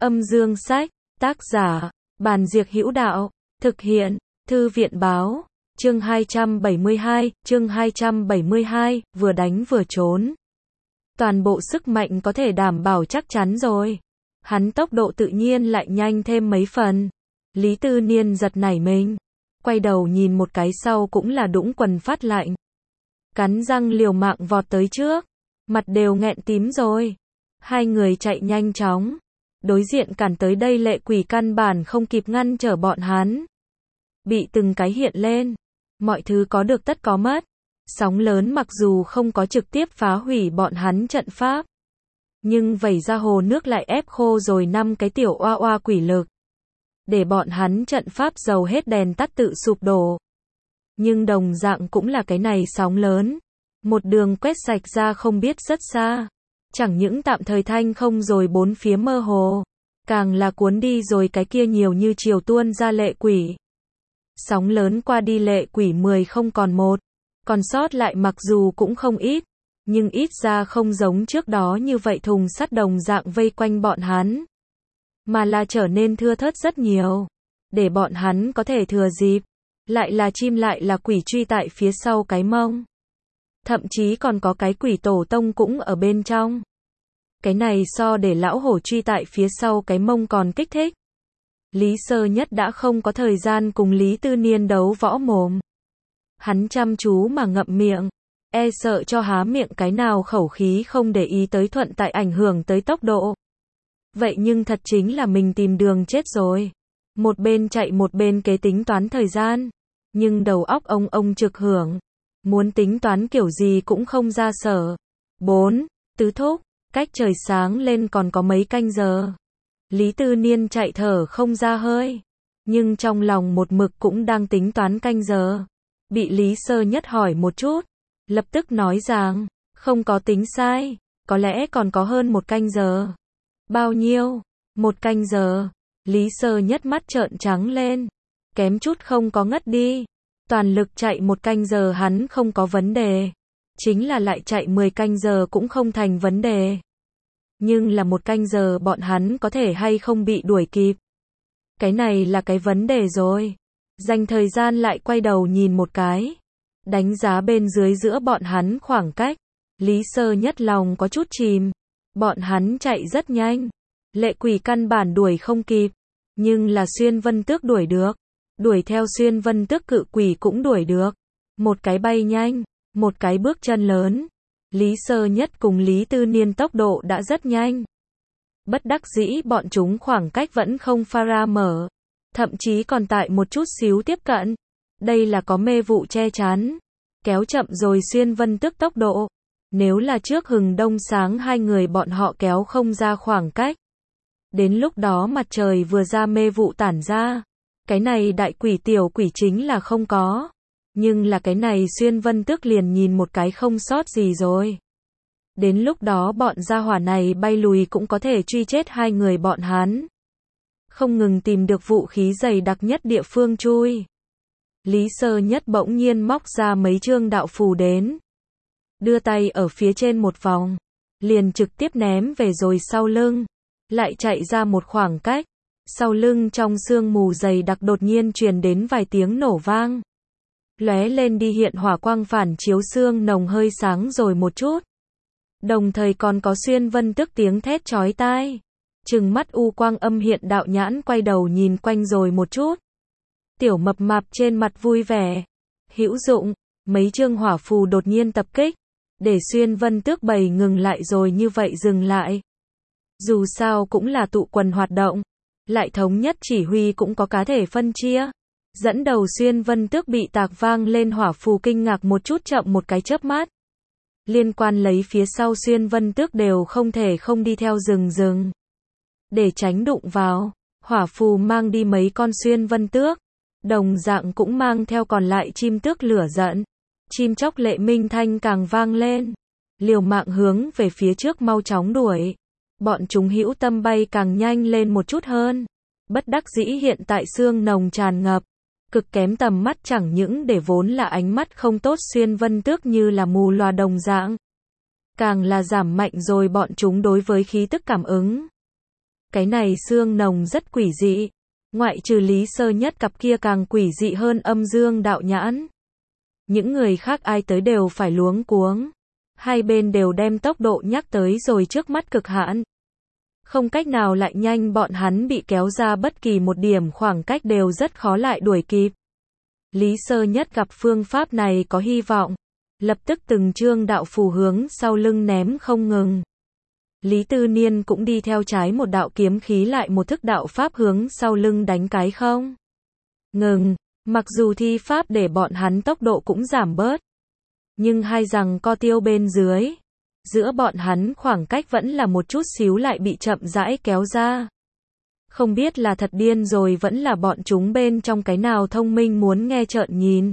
Âm dương sách, tác giả, Bàn Diệc Hữu Đạo, thực hiện, Thư viện báo, chương 272, vừa đánh vừa trốn. Toàn bộ sức mạnh có thể đảm bảo chắc chắn rồi. Hắn tốc độ tự nhiên lại nhanh thêm mấy phần. Lý Tư Niên giật nảy mình, quay đầu nhìn một cái sau cũng là đũng quần phát lạnh. Cắn răng liều mạng vọt tới trước, mặt đều nghẹn tím rồi. Hai người chạy nhanh chóng. Đối diện cản tới đây lệ quỷ căn bản không kịp ngăn trở bọn hắn. Bị từng cái hiện lên. Mọi thứ có được tất có mất. Sóng lớn mặc dù không có trực tiếp phá hủy bọn hắn trận pháp. Nhưng vẩy ra hồ nước lại ép khô rồi 5 cái tiểu oa oa quỷ lực. Để bọn hắn trận pháp dầu hết đèn tắt tự sụp đổ. Nhưng đồng dạng cũng là cái này sóng lớn. Một đường quét sạch ra không biết rất xa. Chẳng những tạm thời thanh không rồi bốn phía mơ hồ. Càng là cuốn đi rồi cái kia nhiều như chiều tuôn ra lệ quỷ. Sóng lớn qua đi lệ quỷ 10 không còn một. Còn sót lại mặc dù cũng không ít. Nhưng ít ra không giống trước đó như vậy thùng sắt đồng dạng vây quanh bọn hắn. Mà là trở nên thưa thớt rất nhiều. Để bọn hắn có thể thừa dịp. Lại là chim lại là quỷ truy tại phía sau cái mông. Thậm chí còn có cái quỷ tổ tông cũng ở bên trong. Cái này so để lão hổ truy tại phía sau cái mông còn kích thích. Lý Sơ Nhất đã không có thời gian cùng Lý Tư Niên đấu võ mồm. Hắn chăm chú mà ngậm miệng. E sợ cho há miệng cái nào khẩu khí không để ý tới thuận tại ảnh hưởng tới tốc độ. Vậy nhưng thật chính là mình tìm đường chết rồi. Một bên chạy một bên kế tính toán thời gian. Nhưng đầu óc ông trực hưởng. Muốn tính toán kiểu gì cũng không ra sở. 4. Tứ thúc, cách trời sáng lên còn có mấy canh giờ. Lý Tư Niên chạy thở không ra hơi. Nhưng trong lòng một mực cũng đang tính toán canh giờ. Bị Lý Sơ Nhất hỏi một chút. Lập tức nói rằng, không có tính sai. Có lẽ còn có hơn một canh giờ. Bao nhiêu? Một canh giờ. Lý Sơ Nhất mắt trợn trắng lên. Kém chút không có ngất đi. Toàn lực chạy một canh giờ hắn không có vấn đề. Chính là lại chạy 10 canh giờ cũng không thành vấn đề. Nhưng là một canh giờ bọn hắn có thể hay không bị đuổi kịp. Cái này là cái vấn đề rồi. Dành thời gian lại quay đầu nhìn một cái. Đánh giá bên dưới giữa bọn hắn khoảng cách. Lý Sơ Nhất lòng có chút chìm. Bọn hắn chạy rất nhanh. Lệ quỷ căn bản đuổi không kịp. Nhưng là Xuyên Vân Tước đuổi được. Đuổi theo Xuyên Vân Tước cự quỷ cũng đuổi được. Một cái bay nhanh. Một cái bước chân lớn. Lý Sơ Nhất cùng Lý Tư Niên tốc độ đã rất nhanh. Bất đắc dĩ bọn chúng khoảng cách vẫn không pha ra mở. Thậm chí còn tại một chút xíu tiếp cận. Đây là có mê vụ che chắn. Kéo chậm rồi Xuyên Vân Tước tốc độ. Nếu là trước hừng đông sáng hai người bọn họ kéo không ra khoảng cách. Đến lúc đó mặt trời vừa ra mê vụ tản ra. Cái này đại quỷ tiểu quỷ chính là không có. Nhưng là cái này Xuyên Vân Tước liền nhìn một cái không sót gì rồi. Đến lúc đó bọn gia hỏa này bay lùi cũng có thể truy chết hai người bọn hắn. Không ngừng tìm được vũ khí dày đặc nhất địa phương chui. Lý Sơ Nhất bỗng nhiên móc ra mấy chương đạo phù đến. Đưa tay ở phía trên một vòng. Liền trực tiếp ném về rồi sau lưng. Lại chạy ra một khoảng cách. Sau lưng trong sương mù dày đặc đột nhiên truyền đến vài tiếng nổ vang. Lóe lên đi hiện hỏa quang phản chiếu xương nồng hơi sáng rồi một chút. Đồng thời còn có Xuyên Vân Tước tiếng thét chói tai. Trừng mắt u quang âm hiện đạo nhãn quay đầu nhìn quanh rồi một chút. Tiểu mập mạp trên mặt vui vẻ. Hữu dụng, mấy chương hỏa phù đột nhiên tập kích. Để Xuyên Vân Tước bầy ngừng lại rồi như vậy dừng lại. Dù sao cũng là tụ quần hoạt động. Lại thống nhất chỉ huy cũng có cá thể phân chia. Dẫn đầu Xuyên Vân Tước bị tạc vang lên hỏa phù kinh ngạc một chút chậm một cái chớp mắt. Liên quan lấy phía sau Xuyên Vân Tước đều không thể không đi theo rừng. Để tránh đụng vào, hỏa phù mang đi mấy con Xuyên Vân Tước. Đồng dạng cũng mang theo còn lại chim tước lửa giận. Chim chóc lệ minh thanh càng vang lên. Liều mạng hướng về phía trước mau chóng đuổi. Bọn chúng hữu tâm bay càng nhanh lên một chút hơn. Bất đắc dĩ hiện tại sương nồng tràn ngập. Cực kém tầm mắt chẳng những để vốn là ánh mắt không tốt Xuyên Vân Tước như là mù loà đồng dạng. Càng là giảm mạnh rồi bọn chúng đối với khí tức cảm ứng. Cái này xương nồng rất quỷ dị. Ngoại trừ Lý Sơ Nhất cặp kia càng quỷ dị hơn âm dương đạo nhãn. Những người khác ai tới đều phải luống cuống. Hai bên đều đem tốc độ nhắc tới rồi trước mắt cực hạn. Không cách nào lại nhanh, bọn hắn bị kéo ra bất kỳ một điểm khoảng cách đều rất khó lại đuổi kịp. Lý Sơ Nhất gặp phương pháp này có hy vọng. Lập tức từng chương đạo phù hướng sau lưng ném không ngừng. Lý Tư Niên cũng đi theo trái một đạo kiếm khí lại một thức đạo pháp hướng sau lưng đánh cái không ngừng. Mặc dù thi pháp để bọn hắn tốc độ cũng giảm bớt. Nhưng hai rằng co tiêu bên dưới. Giữa bọn hắn khoảng cách vẫn là một chút xíu lại bị chậm rãi kéo ra. Không biết là thật điên rồi vẫn là bọn chúng bên trong cái nào thông minh muốn nghe trợn nhìn.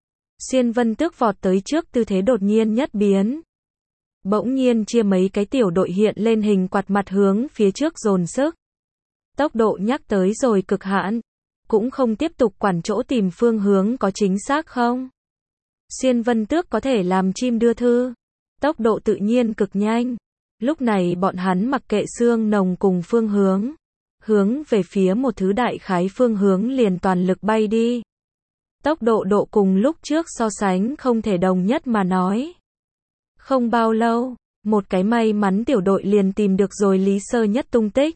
Xuyên Vân Tước vọt tới trước, tư thế đột nhiên nhất biến. Bỗng nhiên chia mấy cái tiểu đội hiện lên hình quạt mặt hướng phía trước dồn sức. Tốc độ nhắc tới rồi cực hạn. Cũng không tiếp tục quản chỗ tìm phương hướng có chính xác không. Xuyên Vân Tước có thể làm chim đưa thư. Tốc độ tự nhiên cực nhanh. Lúc này bọn hắn mặc kệ xương nồng cùng phương hướng. Hướng về phía một thứ đại khái phương hướng liền toàn lực bay đi. Tốc độ cùng lúc trước so sánh không thể đồng nhất mà nói. Không bao lâu, một cái may mắn tiểu đội liền tìm được rồi Lý Sơ Nhất tung tích.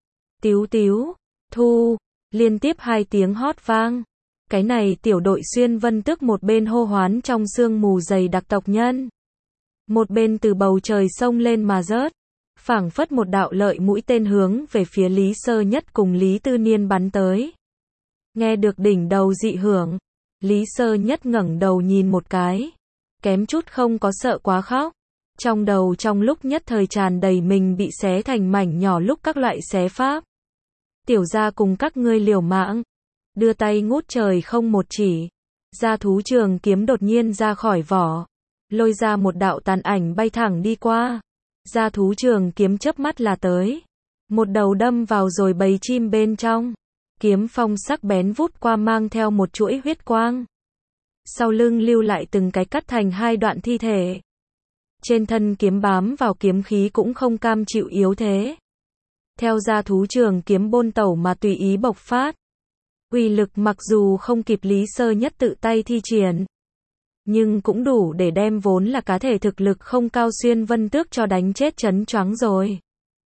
Tíu tíu, thu, liên tiếp hai tiếng hót vang. Cái này tiểu đội Xuyên Vân Tước một bên hô hoán trong sương mù dày đặc tộc nhân. Một bên từ bầu trời sông lên mà rớt. Phảng phất một đạo lợi mũi tên hướng về phía Lý Sơ Nhất cùng Lý Tư Niên bắn tới. Nghe được đỉnh đầu dị hưởng. Lý Sơ Nhất ngẩng đầu nhìn một cái. Kém chút không có sợ quá khóc. Trong đầu trong lúc nhất thời tràn đầy mình bị xé thành mảnh nhỏ lúc các loại xé pháp. Tiểu gia cùng các ngươi liều mạng. Đưa tay ngút trời không một chỉ. Gia thú trường kiếm đột nhiên ra khỏi vỏ. Lôi ra một đạo tàn ảnh bay thẳng đi qua. Gia thú trường kiếm chớp mắt là tới. Một đầu đâm vào rồi bầy chim bên trong. Kiếm phong sắc bén vút qua mang theo một chuỗi huyết quang. Sau lưng lưu lại từng cái cắt thành hai đoạn thi thể. Trên thân kiếm bám vào kiếm khí cũng không cam chịu yếu thế. Theo gia thú trường kiếm bôn tẩu mà tùy ý bộc phát. Uy lực mặc dù không kịp Lý Sơ Nhất tự tay thi triển. Nhưng cũng đủ để đem vốn là cá thể thực lực không cao Xuyên Vân Tước cho đánh chết chấn choáng rồi.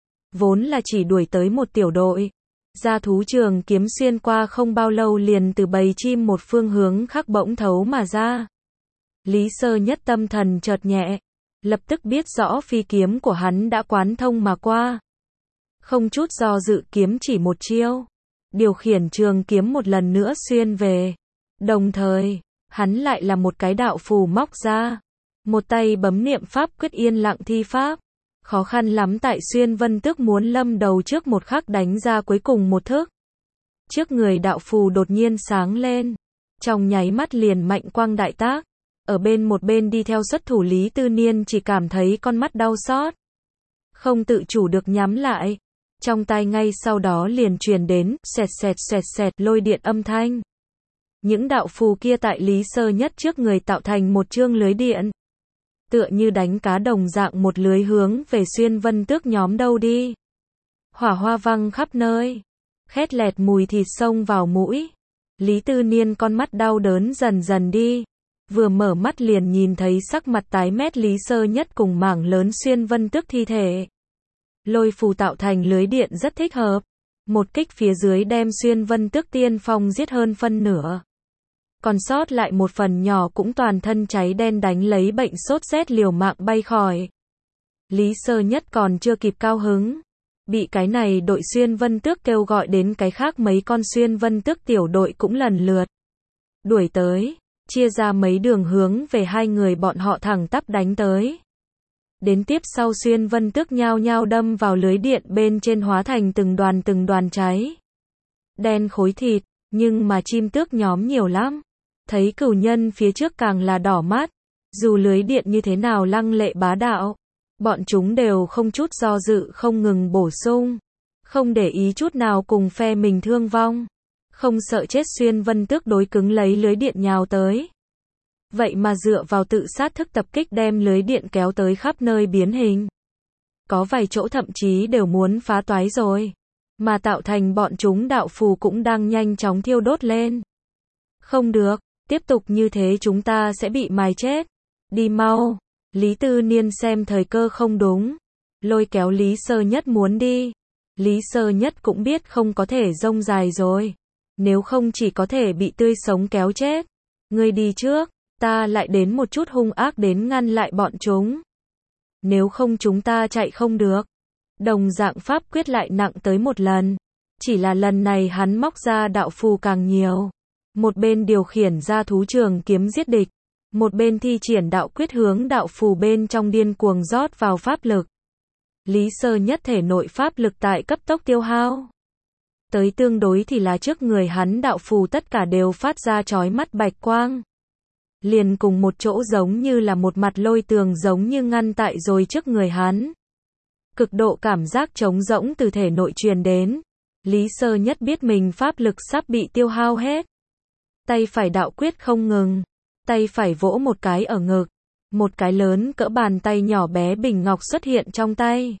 Vốn là chỉ đuổi tới một tiểu đội. Gia thú trường kiếm xuyên qua không bao lâu liền từ bầy chim một phương hướng khác bỗng thấu mà ra. Lý Sơ Nhất tâm thần chợt nhẹ. Lập tức biết rõ phi kiếm của hắn đã quán thông mà qua. Không chút do dự kiếm chỉ một chiêu. Điều khiển trường kiếm một lần nữa xuyên về. Đồng thời, hắn lại là một cái đạo phù móc ra. Một tay bấm niệm pháp quyết yên lặng thi pháp. Khó khăn lắm tại Xuyên Vân Tước muốn lâm đầu trước một khắc đánh ra cuối cùng một thức. Trước người đạo phù đột nhiên sáng lên. Trong nháy mắt liền mạnh quang đại tác. Ở bên một bên đi theo xuất thủ Lý Tư Niên chỉ cảm thấy con mắt đau xót. Không tự chủ được nhắm lại. Trong tai ngay sau đó liền truyền đến, xẹt lôi điện âm thanh. Những đạo phù kia tại Lý Sơ Nhất trước người tạo thành một chương lưới điện. Tựa như đánh cá đồng dạng một lưới hướng về Xuyên Vân Tước nhóm đâu đi. Hỏa hoa văng khắp nơi. Khét lẹt mùi thịt xông vào mũi. Lý Tư Niên con mắt đau đớn dần dần đi. Vừa mở mắt liền nhìn thấy sắc mặt tái mét Lý Sơ Nhất cùng mảng lớn Xuyên Vân Tước thi thể. Lôi phù tạo thành lưới điện rất thích hợp. Một kích phía dưới đem Xuyên Vân Tước tiên phong giết hơn phân nửa. Còn sót lại một phần nhỏ cũng toàn thân cháy đen đánh lấy bệnh sốt rét liều mạng bay khỏi. Lý Sơ Nhất còn chưa kịp cao hứng. Bị cái này đội Xuyên Vân Tước kêu gọi đến cái khác mấy con Xuyên Vân Tước tiểu đội cũng lần lượt. Đuổi tới, chia ra mấy đường hướng về hai người bọn họ thẳng tắp đánh tới. Đến tiếp sau Xuyên Vân Tước nhao nhao đâm vào lưới điện bên trên hóa thành từng đoàn cháy. Đen khối thịt, nhưng mà chim tước nhóm nhiều lắm. Thấy cửu nhân phía trước càng là đỏ mắt. Dù lưới điện như thế nào lăng lệ bá đạo. Bọn chúng đều không chút do dự không ngừng bổ sung. Không để ý chút nào cùng phe mình thương vong. Không sợ chết Xuyên Vân Tước đối cứng lấy lưới điện nhào tới. Vậy mà dựa vào tự sát thức tập kích đem lưới điện kéo tới khắp nơi biến hình. Có vài chỗ thậm chí đều muốn phá toái rồi. mà tạo thành bọn chúng đạo phù cũng đang nhanh chóng thiêu đốt lên. Không được, tiếp tục như thế chúng ta sẽ bị mài chết. Đi mau. Lý Tư Niên xem thời cơ không đúng, lôi kéo Lý Sơ Nhất muốn đi. Lý Sơ Nhất cũng biết không có thể rông dài rồi, nếu không chỉ có thể bị tươi sống kéo chết. Ngươi đi trước, ta lại đến một chút hung ác đến ngăn lại bọn chúng. Nếu không chúng ta chạy không được. Đồng dạng pháp quyết lại nặng tới một lần, chỉ là lần này hắn móc ra đạo phù càng nhiều. Một bên điều khiển ra thú trường kiếm giết địch, một bên thi triển đạo quyết hướng đạo phù bên trong điên cuồng rót vào pháp lực. Lý Sơ Nhất thể nội pháp lực tại cấp tốc tiêu hao. Tới tương đối thì là trước người hắn đạo phù tất cả đều phát ra chói mắt bạch quang. Liền cùng một chỗ giống như là một mặt lôi tường giống như ngăn tại rồi trước người hắn. Cực độ cảm giác trống rỗng từ thể nội truyền đến. Lý Sơ Nhất biết mình pháp lực sắp bị tiêu hao hết. Tay phải đạo quyết không ngừng. Tay phải vỗ một cái ở ngực. Một cái lớn cỡ bàn tay nhỏ bé bình ngọc xuất hiện trong tay.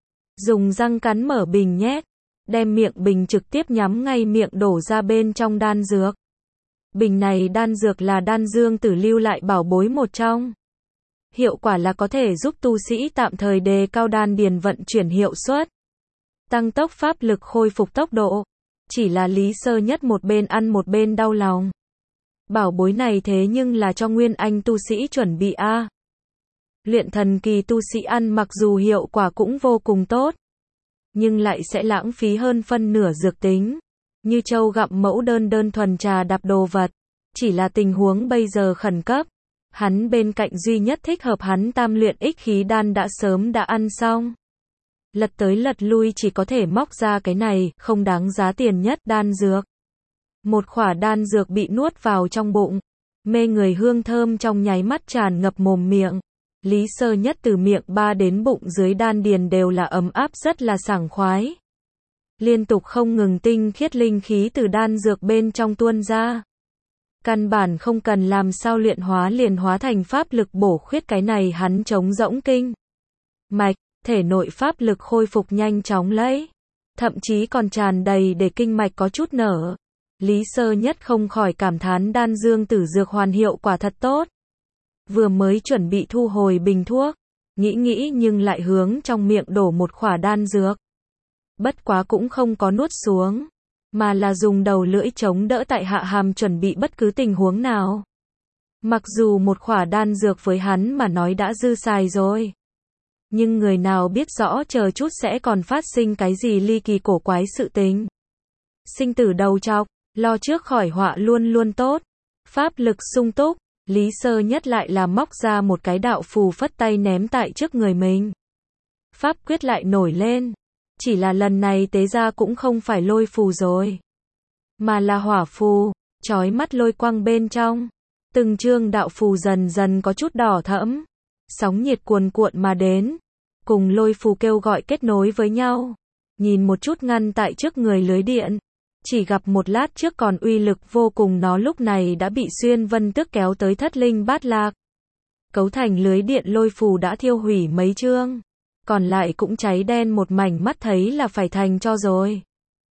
Dùng răng cắn mở bình nhét. Đem miệng bình trực tiếp nhắm ngay miệng đổ ra bên trong đan dược. Bình này đan dược là đan dương tử lưu lại bảo bối một trong. Hiệu quả là có thể giúp tu sĩ tạm thời đề cao đan điền vận chuyển hiệu suất. Tăng tốc pháp lực khôi phục tốc độ. Chỉ là Lý Sơ Nhất một bên ăn một bên đau lòng. Bảo bối này thế nhưng là cho nguyên anh tu sĩ chuẩn bị a. Luyện thần kỳ tu sĩ ăn mặc dù hiệu quả cũng vô cùng tốt, nhưng lại sẽ lãng phí hơn phân nửa dược tính. Như trâu gặm mẫu đơn thuần trà đạp đồ vật. Chỉ là tình huống bây giờ khẩn cấp. Hắn bên cạnh duy nhất thích hợp hắn tam luyện ích khí đan đã sớm đã ăn xong. Lật tới lật lui chỉ có thể móc ra cái này, không đáng giá tiền nhất đan dược. Một khỏa đan dược bị nuốt vào trong bụng. Mê người hương thơm trong nháy mắt tràn ngập mồm miệng. Lý Sơ Nhất từ miệng ba đến bụng dưới đan điền đều là ấm áp rất là sảng khoái. Liên tục không ngừng tinh khiết linh khí từ đan dược bên trong tuôn ra. Căn bản không cần làm sao luyện hóa liền hóa thành pháp lực bổ khuyết cái này hắn trống rỗng kinh mạch, thể nội pháp lực khôi phục nhanh chóng lấy. Thậm chí còn tràn đầy để kinh mạch có chút nở. Lý Sơ Nhất không khỏi cảm thán đan dương tử dược hoàn hiệu quả thật tốt. Vừa mới chuẩn bị thu hồi bình thuốc, nghĩ nhưng lại hướng trong miệng đổ một khỏa đan dược. Bất quá cũng không có nuốt xuống, mà là dùng đầu lưỡi chống đỡ tại hạ hàm chuẩn bị bất cứ tình huống nào. Mặc dù một khỏa đan dược với hắn mà nói đã dư xài rồi, nhưng người nào biết rõ chờ chút sẽ còn phát sinh cái gì ly kỳ cổ quái sự tình. Sinh tử đầu trọc, lo trước khỏi họa luôn luôn tốt. Pháp lực sung túc, Lý Sơ Nhất lại là móc ra một cái đạo phù phất tay ném tại trước người mình. Pháp quyết lại nổi lên. Chỉ là lần này tế ra cũng không phải lôi phù rồi, mà là hỏa phù, chói mắt lôi quang bên trong. Từng chương đạo phù dần dần có chút đỏ thẫm, sóng nhiệt cuồn cuộn mà đến, cùng lôi phù kêu gọi kết nối với nhau. Nhìn một chút ngăn tại trước người lưới điện, chỉ gặp một lát trước còn uy lực vô cùng nó lúc này đã bị xuyên vân tước kéo tới thất linh bát lạc. Cấu thành lưới điện lôi phù đã thiêu hủy mấy chương. Còn lại cũng cháy đen một mảnh mắt thấy là phải thành cho rồi.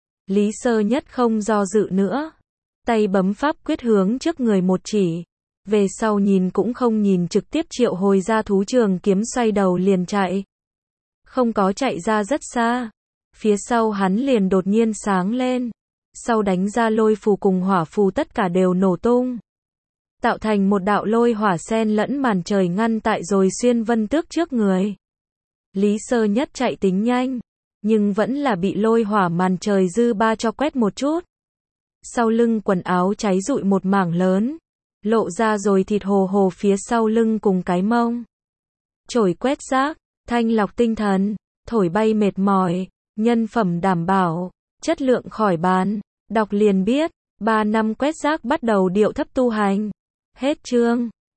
Lý Sơ Nhất không do dự nữa. Tay bấm pháp quyết hướng trước người một chỉ. Về sau nhìn cũng không nhìn trực tiếp triệu hồi ra thú trường kiếm xoay đầu liền chạy. Không có chạy ra rất xa. Phía sau hắn liền đột nhiên sáng lên. Sau đánh ra lôi phù cùng hỏa phù tất cả đều nổ tung. Tạo thành một đạo lôi hỏa xen lẫn màn trời ngăn tại rồi xuyên vân tước trước người. Lý Sơ Nhất chạy tính nhanh, nhưng vẫn là bị lôi hỏa màn trời dư ba cho quét một chút. Sau lưng quần áo cháy rụi một mảng lớn, lộ ra rồi thịt hồ hồ phía sau lưng cùng cái mông. Chổi quét rác, thanh lọc tinh thần, thổi bay mệt mỏi, nhân phẩm đảm bảo, chất lượng khỏi bàn. Đọc liền biết, 3 năm quét rác bắt đầu điệu thấp tu hành. Hết chương.